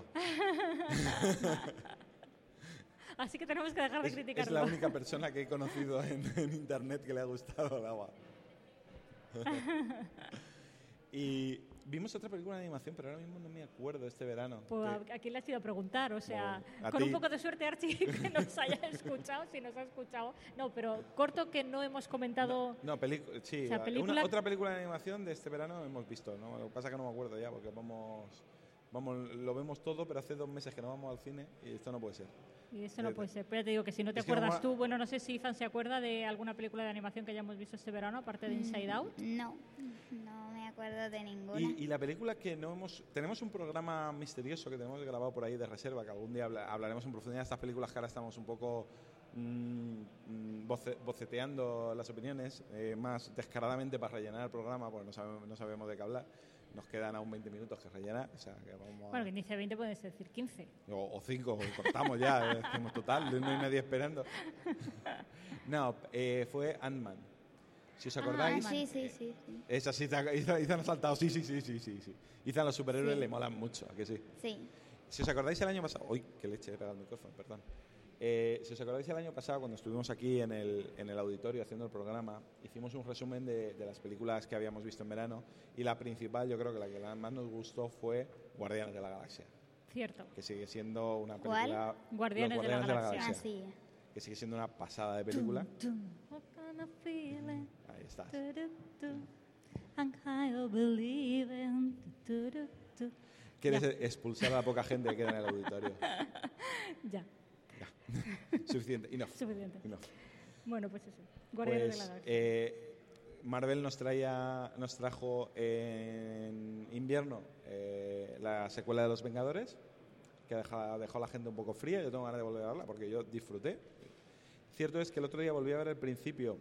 Así que tenemos que dejar de Es, criticarlo. es la única persona que he conocido en, en internet que le ha gustado lava. Y vimos otra película de animación, pero ahora mismo no me acuerdo este verano. Pues Que- a quién le has ido a preguntar, o sea, No, a con ti. un poco de suerte Archie que nos haya escuchado, si nos ha escuchado. No, pero corto que no hemos comentado. No, película, sí. O sea, una- película- otra película de animación de este verano hemos visto, ¿no? Lo que pasa es que no me acuerdo ya, porque vamos, vamos, lo vemos todo, pero hace dos meses que no vamos al cine y esto no puede ser. Y eso no de- puede ser. Pero ya te digo que si no te Es que acuerdas como- tú, bueno, no sé si Izan se acuerda de alguna película de animación que hayamos visto este verano, aparte de Inside Out. No, no me acuerdo de ninguna. Y, y la película que no hemos... Tenemos un programa misterioso que tenemos grabado por ahí de reserva, que algún día habla- hablaremos en profundidad de estas películas que ahora estamos un poco mm, mm, voce- boceteando las opiniones, eh, más descaradamente para rellenar el programa, porque no sabemos, no sabemos de qué hablar. Nos quedan aún veinte minutos que rellenar, o sea, que vamos a... Bueno, quien dice veinte puede decir quince. O, o cinco, o cortamos ya, eh, decimos total, no hay nadie esperando. No, eh, fue Ant-Man. Si os Ah, acordáis, sí, sí, sí, sí. esa sí, Izan Izan ha saltado, sí, sí, sí, sí, sí. sí. Izan, los superhéroes Sí. le molan mucho, ¿a que sí? Sí. Si os acordáis el año pasado, uy, qué leche he pegado el micrófono, perdón. Eh, si os acordáis el año pasado, cuando estuvimos aquí en el, en el auditorio haciendo el programa, hicimos un resumen de, de las películas que habíamos visto en verano y la principal, yo creo que la que más nos gustó fue Guardianes de la Galaxia, Cierto. que sigue siendo una ¿Cuál? película... Guardianes Los de la Guardianes Galaxia. Ah, sí. Que sigue siendo una pasada de película. Tum, what kind of feeling? Ahí estás. Tu, tu, tu. I'm kind of believing. Tu, tu, tu. Quieres Ya. expulsar a la poca gente que queda en el auditorio. Ya, Suficiente. Enough. suficiente. Enough. Bueno, pues eso. Guardianes de la Pues Galaxia. eh, Marvel nos traía, nos trajo en invierno eh, la secuela de Los Vengadores, que deja- dejó a la gente un poco fría. Yo tengo ganas de volver a verla porque yo disfruté. Cierto es que el otro día volví a ver el principio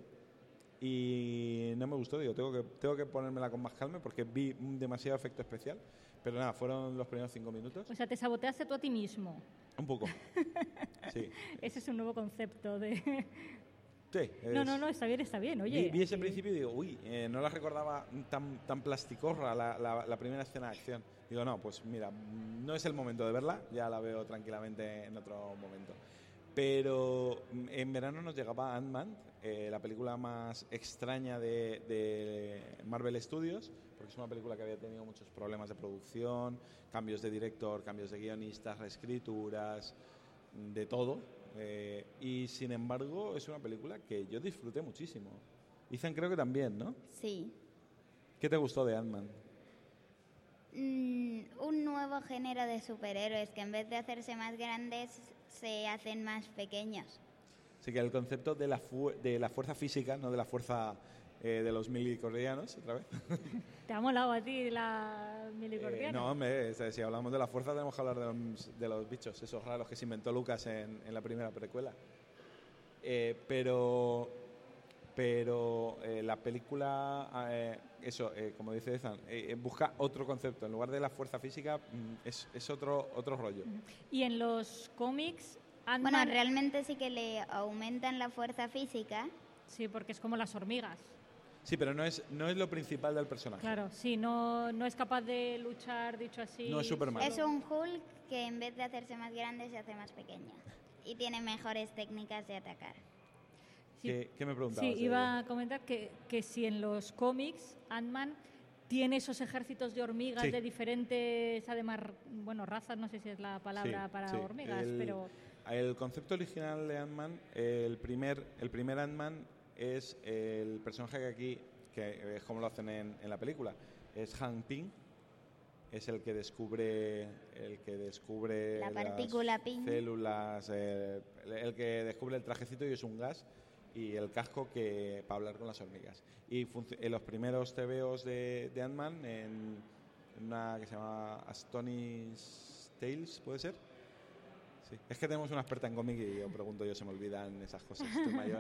y no me gustó. Digo, tengo que, tengo que ponérmela con más calma porque vi un demasiado efecto especial. Pero nada, fueron los primeros cinco minutos. O sea, te saboteaste tú a ti mismo. Un poco. Sí. Ese es un nuevo concepto de... Sí, No, es- no, no, está bien, está bien, oye. Vi, vi ese sí. principio y digo, uy, eh, no la recordaba tan, tan plasticorra la, la, la primera escena de acción. Digo, no, pues mira, mm, no es el momento de verla, ya la veo tranquilamente en otro momento. Pero mm, en verano nos llegaba Ant-Man, eh, la película más extraña de, de Marvel Studios, porque es una película que había tenido muchos problemas de producción, cambios de director, cambios de guionistas, reescrituras, de todo. Eh, y sin embargo es una película que yo disfruté muchísimo. Ethan creo que también, ¿no? Sí. ¿Qué te gustó de Ant-Man? Mm, un nuevo género de superhéroes que en vez de hacerse más grandes se hacen más pequeños. Así que el concepto de la, fu- de la fuerza física, no de la fuerza eh, de los milicordianos, otra vez. ¿Te ha molado a ti la Eh, milicordiana? no, hombre, es- si hablamos de la fuerza tenemos que hablar de los, de los bichos, esos raros que se inventó Lucas en, en la primera precuela. Eh, pero pero eh, la película, eh, eso, eh, como dice Ethan, eh, eh, busca otro concepto. En lugar de la fuerza física, mm, es, es otro, otro rollo. Y en los cómics, Bueno, Ant-Man... realmente sí que le aumentan la fuerza física. Sí, porque es como las hormigas. Sí, pero no es, no es lo principal del personaje. Claro, sí, no, no es capaz de luchar, dicho así. No es Superman. Es un Hulk que en vez de hacerse más grande se hace más pequeño. Y tiene mejores técnicas de atacar. Sí. ¿Qué, qué me preguntabas? Sí, de- iba a comentar que, que si en los cómics Ant-Man tiene esos ejércitos de hormigas Sí. de diferentes, además, bueno, razas, no sé si es la palabra Sí, para sí. hormigas, El- pero El concepto original de Ant-Man, el primer, el primer Ant-Man es el personaje que aquí, que es como lo hacen en, en la película, es Hank Pym, es el que descubre el que descubre La las partícula Pink. células, eh, el que descubre el trajecito y es un gas, y el casco que para hablar con las hormigas. Y en los primeros tebeos de, de Ant-Man, en, en una que se llama Astonish Tales, ¿puede ser? Sí. Es que tenemos una experta en cómic y yo pregunto, yo se me olvidan esas cosas, estoy mayor.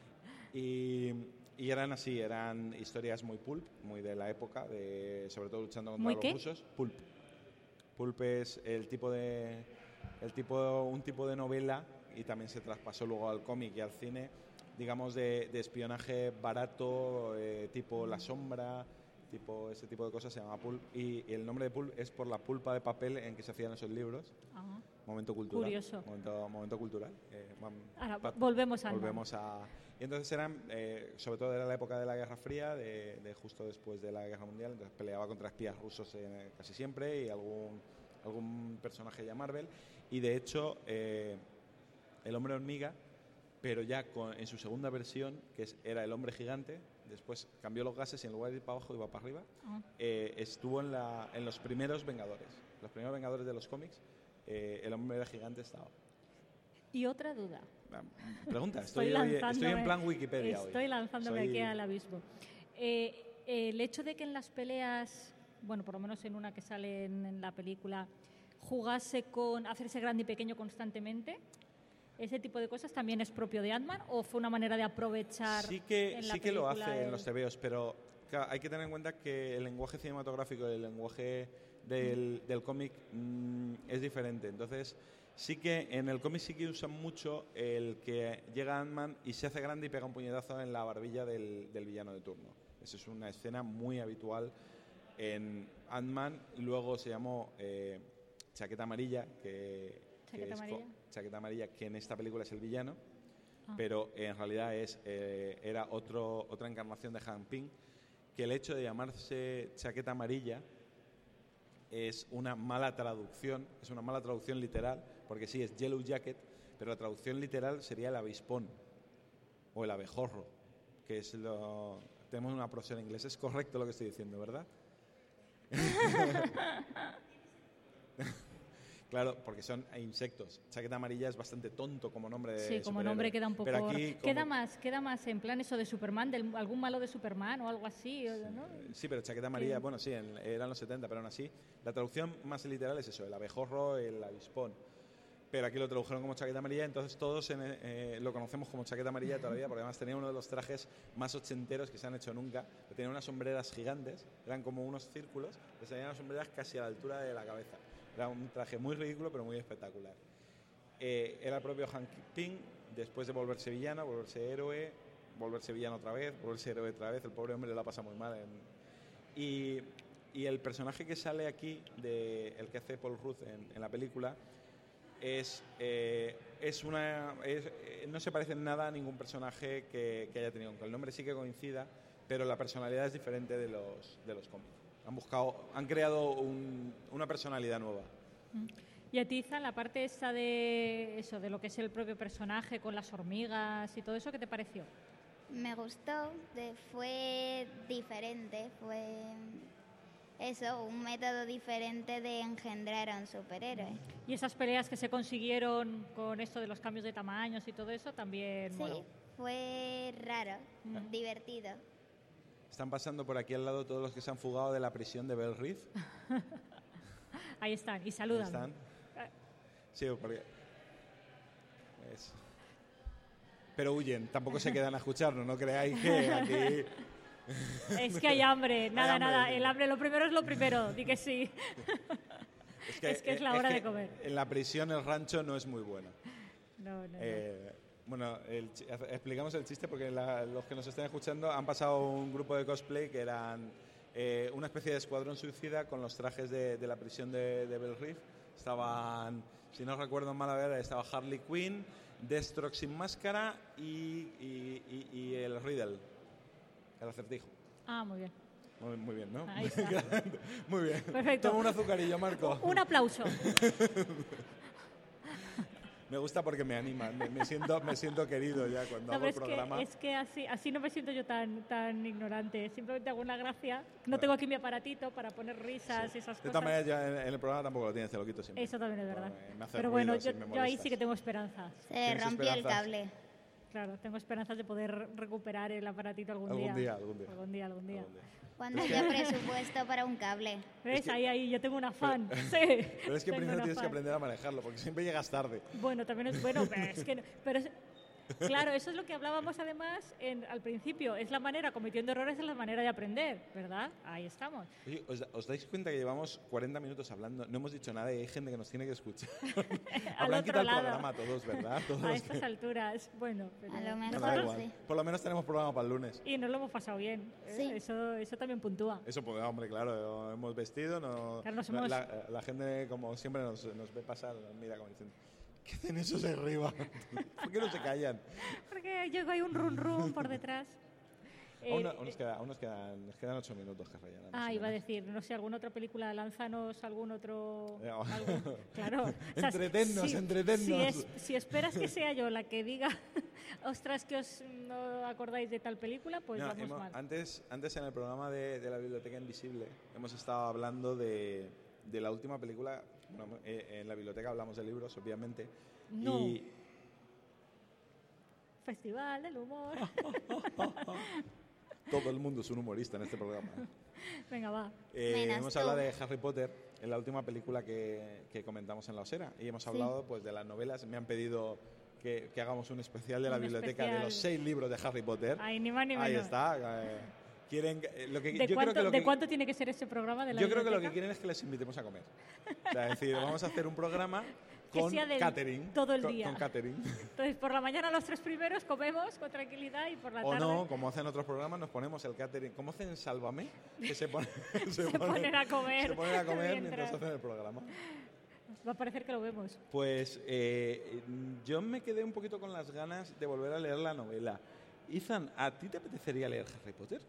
Y, y eran así, eran historias muy pulp, muy de la época, de, sobre todo luchando contra ¿Muy los qué? rusos. Pulp. Pulp es el tipo de, el tipo, un tipo de novela, y también se traspasó luego al cómic y al cine, digamos de, de espionaje barato, eh, tipo La Sombra, tipo ese tipo de cosas, se llama pulp, y, y el nombre de pulp es por la pulpa de papel en que se hacían esos libros. Ajá. Momento cultural. Curioso. Momento, momento cultural. Eh, Ahora, pa- volvemos a Ant-Man. Volvemos a... Y entonces eran, eh, sobre todo era la época de la Guerra Fría, de, de justo después de la Guerra Mundial, entonces peleaba contra espías rusos eh, casi siempre y algún, algún personaje ya Marvel. Y de hecho, eh, el Hombre Hormiga, pero ya con, en su segunda versión, que es, era el Hombre Gigante, después cambió los gases y en lugar de ir para abajo iba para arriba, Ah. eh, estuvo en, la, en los primeros Vengadores. Los primeros Vengadores de los cómics, eh, el Hombre Gigante estaba. Y otra duda. Pregunta, Estoy, estoy, hoy- estoy lanzándome- en plan Wikipedia hoy. Estoy lanzándome Soy- aquí al abismo. Eh, el hecho de que en las peleas, bueno, por lo menos en una que sale en, en la película, jugase con hacerse grande y pequeño constantemente, ¿ese tipo de cosas también es propio de Ant-Man o fue una manera de aprovechar Sí que, en la sí que lo película hace en el- los tebeos, pero claro, hay que tener en cuenta que el lenguaje cinematográfico y el lenguaje del, del cómic mm, es diferente. Entonces, sí que en el cómic sí que usan mucho el que llega Ant-Man y se hace grande y pega un puñetazo en la barbilla del, del villano de turno. Esa es una escena muy habitual en Ant-Man. Luego se llamó eh, Chaqueta Amarilla, que, que Chaqueta es co- Amarilla. Chaqueta Amarilla, que en esta película es el villano. Ah. Pero en realidad es eh, era otro, otra encarnación de Hank Pym, que el hecho de llamarse Chaqueta Amarilla es una mala traducción, es una mala traducción literal, porque sí, es Yellow Jacket, pero la traducción literal sería el avispón o el abejorro, que es lo... Tenemos una profesión en inglés, es correcto lo que estoy diciendo, ¿verdad? Claro, porque son insectos. Chaqueta Amarilla es bastante tonto como nombre de Sí, como superhéroe. nombre queda un poco... Pero aquí, como- queda, más, queda más en plan eso de Superman, del, algún malo de Superman o algo así, ¿no? Sí, pero Chaqueta Amarilla, Que- bueno, sí, en- eran los setenta, pero aún así, la traducción más literal es eso, el abejorro, el avispón. Pero aquí lo tradujeron como Chaqueta Amarilla, entonces todos en, eh, lo conocemos como Chaqueta Amarilla todavía, porque además tenía uno de los trajes más ochenteros que se han hecho nunca. Tenía unas sombreras gigantes, eran como unos círculos, que se unas sombreras casi a la altura de la cabeza. Era un traje muy ridículo, pero muy espectacular. Eh, era el propio Hank Pym, después de volverse villano, volverse héroe, volverse villano otra vez, volverse héroe otra vez. El pobre hombre la pasa muy mal. en- Y, y el personaje que sale aquí, de, el que hace Paul Rudd en, en la película, es, eh, es una es- eh, no se parece en nada a ningún personaje que, que haya tenido. Aunque el nombre sí que coincida, pero la personalidad es diferente de los, de los cómics. Han buscado, han creado un- una personalidad nueva. Y a ti, Izan, la parte esta de eso, de lo que es el propio personaje con las hormigas y todo eso, ¿qué te pareció? Me gustó, de- fue diferente, fue eso, un método diferente de engendrar a un superhéroe. Y esas peleas que se consiguieron con esto de los cambios de tamaños y todo eso también, Sí, bueno, fue raro, Mm. divertido. Están pasando por aquí al lado todos los que se han fugado de la prisión de Bell Reef. ahí están, y Ahí saludan. están. Sí, porque... es- Pero huyen, tampoco se quedan a escucharnos, no creáis que aquí... Es que hay hambre, nada, hambre, nada, sí. el hambre, lo primero es lo primero, di que sí. Es que es la hora de comer. En la prisión el rancho no es muy bueno. No, no, no. Eh, bueno, el chi- explicamos el chiste porque la- los que nos estén escuchando han pasado un grupo de cosplay que eran eh, una especie de escuadrón suicida con los trajes de, de la prisión de, de Bell Reef. Estaban, si no recuerdo mal, a ver, estaba Harley Quinn, Deathstroke sin máscara y, y- y- y el Riddle, el acertijo. Ah, muy bien. Muy, muy bien, ¿no? Ahí está. Muy bien. Perfecto. Toma un azucarillo, Marco. Un aplauso. me gusta porque me anima, me, me siento, me siento querido ya cuando No, hago el pero es programa. que, es que así, así no me siento yo tan, tan ignorante. Simplemente hago una gracia. No tengo aquí mi aparatito para poner risas y esas De cosas. todas maneras, ya en, en el programa tampoco lo tienes, te lo quito siempre. Eso también es verdad. Me- me hace Pero ruido bueno, si yo, me yo ahí molestas. sí que tengo esperanzas. Se ¿Tienes rompió el esperanzas? cable. Claro, tengo esperanzas de poder recuperar el aparatito algún, Algún día, algún día. Algún día, algún día. Algún día. Cuando haya presupuesto para un cable. ¿Ves? Es que- Ahí, ahí, yo tengo un afán. sí. Pero es que tengo primero un tienes que afán. aprender a manejarlo, porque siempre llegas tarde. Bueno, también es bueno, pero es que... no- pero es- claro, eso es lo que hablábamos además en, al principio. Es la manera, cometiendo errores es la manera de aprender, ¿verdad? Ahí estamos. Oye, ¿os, os dais cuenta que llevamos cuarenta minutos hablando? No hemos dicho nada y hay gente que nos tiene que escuchar. Al Habrán otro quitado el lado. programa todos, ¿verdad? Todos A los estas que- alturas, bueno. Pero A lo No, mejor da nosotros- igual. sí. Por lo menos tenemos programa para el lunes. Y nos lo hemos pasado bien. ¿eh? Sí. Eso, eso también puntúa. Eso, pues, hombre, claro, hemos vestido, no, Claro, nos la- hemos- La, la gente, como siempre, nos, nos ve pasar, nos mira como diciendo, ¿qué hacen esos de arriba? ¿Por qué no se callan? Porque llegó ahí un run run por detrás. aún, Eh, aún nos, queda, aún nos, quedan, nos quedan ocho minutos, jefe. Ya, no Ah, sé iba a menos. decir, no sé, alguna otra película, lánzanos algún otro... Eh, oh. algún- claro. O sea, Entretennos, si- entretennos. Si, es- si esperas que sea yo la que diga, ostras, que os no acordáis de tal película, pues No, vamos hemos- mal. antes, antes en el programa de, de la Biblioteca Invisible hemos estado hablando de, de la última película. Bueno, eh, en la biblioteca hablamos de libros, obviamente. No. Y Festival del humor. todo el mundo es un humorista en este programa. Venga, va. Eh, Menos hemos tú. hablado de Harry Potter en la última película que, que comentamos en la Osera. Y hemos hablado pues, de las novelas. Me han pedido que, que hagamos un especial de la Un biblioteca de especial. los seis libros de Harry Potter. Ahí ni más ni menos. Ahí está. eh, quieren, que- eh, lo que, ¿De, yo creo cuánto, que lo de que- cuánto tiene que ser ese programa de la Yo creo que lo que biblioteca? quieren es que les invitemos a comer. O sea, es decir, vamos a hacer un programa Que con sea del- catering. todo el con- día. Con catering. Entonces, por la mañana los tres primeros comemos con tranquilidad y por la O tarde no, como hacen otros programas, nos ponemos el catering. Como hacen en Sálvame, que se, pone- se, Se ponen a comer Se ponen a comer mientras, mientras- hacen el programa. va a parecer que lo vemos. Pues eh, yo me quedé un poquito con las ganas de volver a leer la novela. Ethan, ¿a ti te apetecería leer Harry Potter?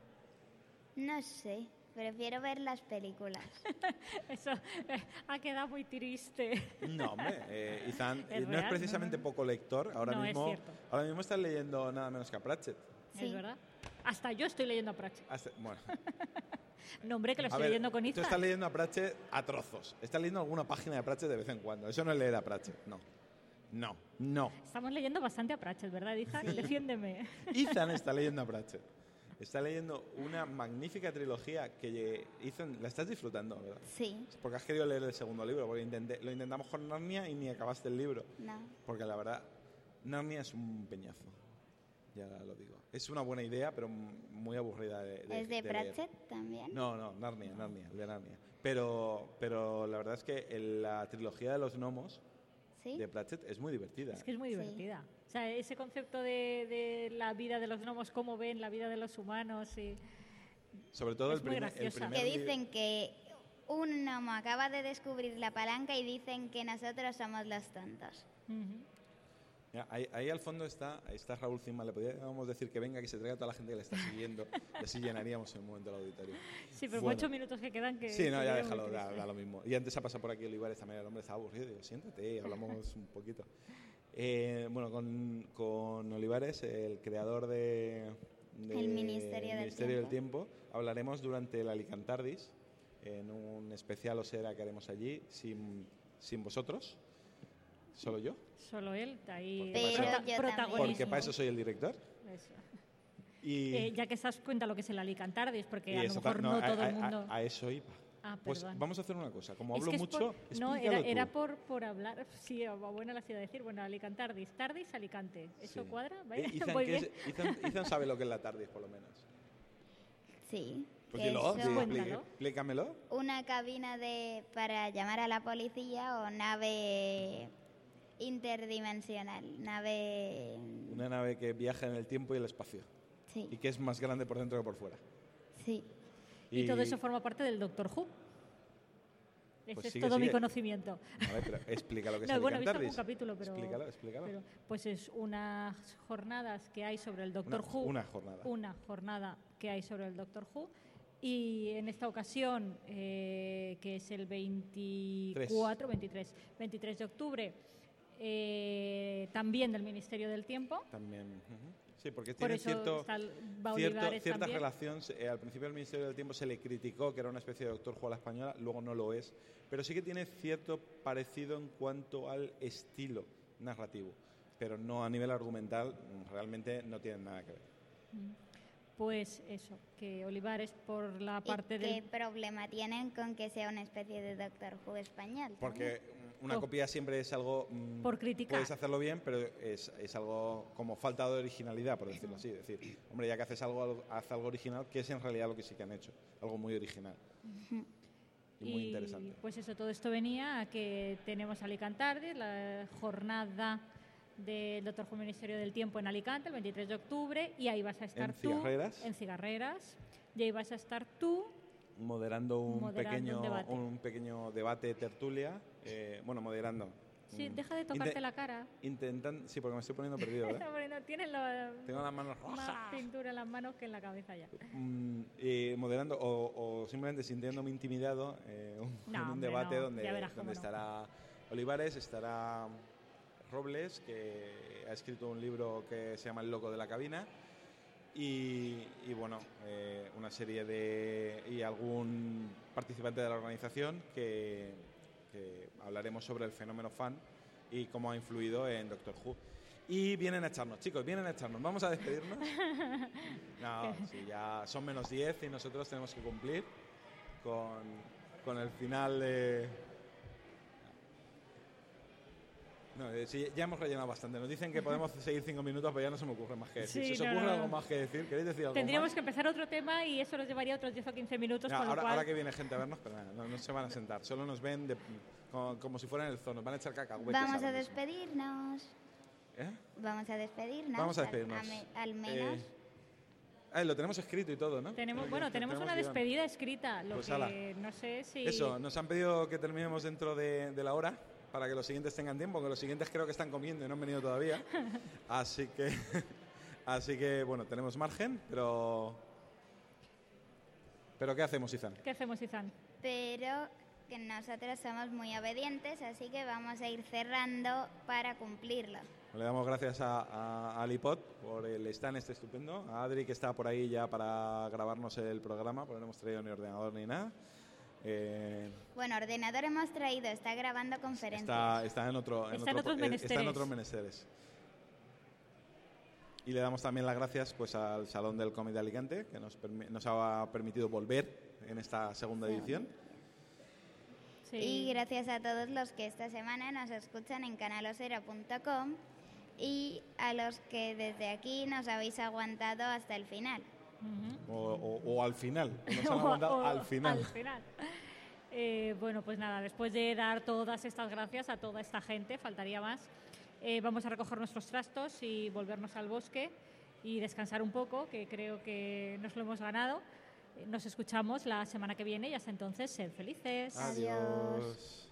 No sé, prefiero ver las películas. Eso eh, ha quedado muy triste. No, hombre, eh, Ethan Es eh, no real, es precisamente no, no. poco lector. Ahora No, es mismo, cierto. ahora mismo estás leyendo nada menos que a Pratchett. Sí. Es verdad. Hasta yo estoy leyendo a Pratchett. Hasta- bueno, No, hombre, que lo a estoy ver, leyendo con tú Izan. estás leyendo a Pratchett a trozos. Estás leyendo alguna página de Pratchett de vez en cuando. Eso no es leer a Pratchett, no. No, no. Estamos leyendo bastante a Pratchett, ¿verdad, Izan? Defiéndeme. Ethan está leyendo a Pratchett. Está leyendo una magnífica trilogía que Ethan la estás disfrutando, ¿verdad? Sí, Porque has querido leer el segundo libro, porque intenté- lo intentamos con Narnia y ni acabaste el libro. no. Porque la verdad, Narnia es un peñazo. Ya lo digo. Es una buena idea, pero m- muy aburrida de, de ¿Es de de leer. Pratchett también? No, no, Narnia, Narnia, el de Narnia. Pero, pero la verdad es que el- la trilogía de los gnomos ¿Sí? de Pratchett es muy divertida. Es que es muy Sí. divertida. O sea, ese concepto de, de la vida de los gnomos, cómo ven la vida de los humanos y... Sobre todo es el, muy primer- el graciosa. primer Que li- dicen que un gnomo acaba de descubrir la palanca y dicen que nosotros somos los tontos. Ujú. Mira, ahí, ahí al fondo está, ahí está Raúl Cima. Le podríamos decir que venga, que se traiga a toda la gente que le está siguiendo. Y así llenaríamos en un momento el auditorio. Sí, pero Bueno. ocho minutos que quedan que... Sí, no, que ya veo muy déjalo, da, triste. da lo mismo. Y antes ha pasado por aquí Olivares también, el hombre estaba aburrido. Digo, siéntate y hablamos un poquito. Eh, bueno, con, con Olivares, el creador de, de- El Ministerio del Ministerio del Tiempo. Tiempo, hablaremos durante el Alicantardis, en un especial Osera que haremos allí, sin, sin vosotros, solo yo, Solo él, ahí... Pero prota- yo también. protagonismo. porque para eso soy el director. Eso. Y, Eh, ya que estás cuenta lo que es el Alicantardis, porque y a lo eso mejor ta- no, a, todo a- el mundo... a- a eso iba. Ah, Pues perdón. vamos a hacer una cosa, como Es hablo que es mucho, por- no, era, explícalo tú. era por, por hablar. Sí, buena la ciudad decir. Bueno, Alicantardis, Tardis, Alicante. ¿Eso Sí. cuadra? Eh, ¿Vale? Ethan, Voy ¿qué bien. es- Ethan- Ethan sabe lo que es la tardis, por lo menos. Sí. Pues que dilo, son di- Cuéntalo. explí- explícamelo. una cabina de para llamar a la policía o nave interdimensional. Nave... Una nave que viaja en el tiempo y el espacio. Sí, Y que es más grande por dentro que por fuera. sí. Y, todo eso forma parte del Doctor Who. Ese Pues es sigue, todo mi sigue. conocimiento. A ver, pero explica lo que es No, bueno, he visto algún Alicantardis. capítulo, pero, Explícalo, explícalo. pero, pues es unas jornadas que hay sobre el Doctor Una- Who. una jornada. Una jornada que hay sobre el Doctor Who. Y en esta ocasión, eh, que es el veinticuatro, veintitrés, veintitrés de octubre, eh, también del Ministerio del Tiempo. También. Uh-huh. Sí, porque Por tiene eso cierto, está el- va cierto- Olivares cierta también. relación. Eh, al principio del Ministerio del Tiempo se le criticó que era una especie de Doctor Who a la española, luego no lo es, pero sí que tiene cierto parecido en cuanto al estilo narrativo, pero no a nivel argumental, realmente no tienen nada que ver. Pues eso, que Olivares por la parte ¿Y qué del... problema tienen con que sea una especie de Doctor Who español? Porque una Por- copia siempre es algo... mm, por criticar. Puedes hacerlo bien, pero es, es algo como falta de originalidad, por decirlo así. Es decir, hombre, ya que haces algo, haz algo original, que es en realidad lo que sí que han hecho. Algo muy original. Y muy Y, interesante. pues eso, todo esto venía a que tenemos Alicantarte, la jornada del Doctor Who Ministerio del Tiempo en Alicante, el veintitrés de octubre, y ahí vas a estar En tú. Cigarreras. En Cigarreras. Y ahí vas a estar tú. Moderando un, Moderando pequeño, un debate. un pequeño debate, tertulia. eh, bueno, moderando. Sí, Mm, deja de tocarte inte- la cara. Intentan, sí, porque me estoy poniendo perdido, Está ¿verdad? poniendo- Tienes la- Tengo las manos más rojas. pintura en las manos que en la cabeza ya. Mm, eh, moderando o, o simplemente sintiéndome intimidado eh, un- No, en un hombre, debate no, donde, ya verás cómo donde no. estará Olivares, estará Robles, que ha escrito un libro que se llama El loco de la cabina, y, y bueno, eh, una serie de... y algún participante de la organización que, que hablaremos sobre el fenómeno fan y cómo ha influido en Doctor Who. Y vienen a echarnos, chicos, vienen a echarnos. ¿Vamos a despedirnos? No, sí, ya son menos diez y nosotros tenemos que cumplir con, con el final de... No, eh, sí, ya hemos rellenado bastante. Nos dicen que podemos seguir cinco minutos, pero ya no se me ocurre más que decir. Sí, ¿Se os no, ocurre no, algo no. más que decir? ¿Queréis decir algo Tendríamos más? que empezar otro tema y eso nos llevaría otros diez o quince minutos, No, con lo ahora, cual... ahora que viene gente a vernos, pero nada, no, no se van a sentar. Solo nos ven de- como, como si fueran el zoo. Nos van a echar cacahuetes Vamos ahora a mismo. despedirnos. ¿Eh? Vamos a despedirnos. Vamos a al- despedirnos. a me- Al, menos. Eh, ah, lo tenemos escrito y todo, ¿no? Tenemos, Creo bueno, que tenemos una guión. despedida escrita, lo Pues que ala. no sé si... Eso, nos han pedido que terminemos dentro de, de la hora para que los siguientes tengan tiempo, porque los siguientes creo que están comiendo y no han venido todavía. Así que, así que bueno, tenemos margen, pero... ¿Pero qué hacemos, Izan? ¿Qué hacemos, Izan? Pero que nosotros somos muy obedientes, así que vamos a ir cerrando para cumplirlo. Le damos gracias a, a, a Alipod por el stand este estupendo, a Adri que está por ahí ya para grabarnos el programa, porque no hemos traído ni ordenador ni nada. Eh, Bueno, ordenador hemos traído, está grabando conferencias. está, está en otro, Está en otro- otros eh, está en menesteres. otros menesteres. Y le damos también las gracias pues al Salón del Cómic de Alicante, que nos, permi- nos ha permitido volver en esta segunda edición. Sí. Y gracias a todos los que esta semana nos escuchan en canalosera punto com y a los que desde aquí nos habéis aguantado hasta el final. Ujú. O, o- o al final, nos han O- aguantado o- al final. al final. Eh, bueno, pues nada, después de dar todas estas gracias a toda esta gente, faltaría más, eh, vamos a recoger nuestros trastos y volvernos al bosque y descansar un poco, que creo que nos lo hemos ganado. Eh, Nos escuchamos la semana que viene y hasta entonces, sed felices. Adiós. Adiós.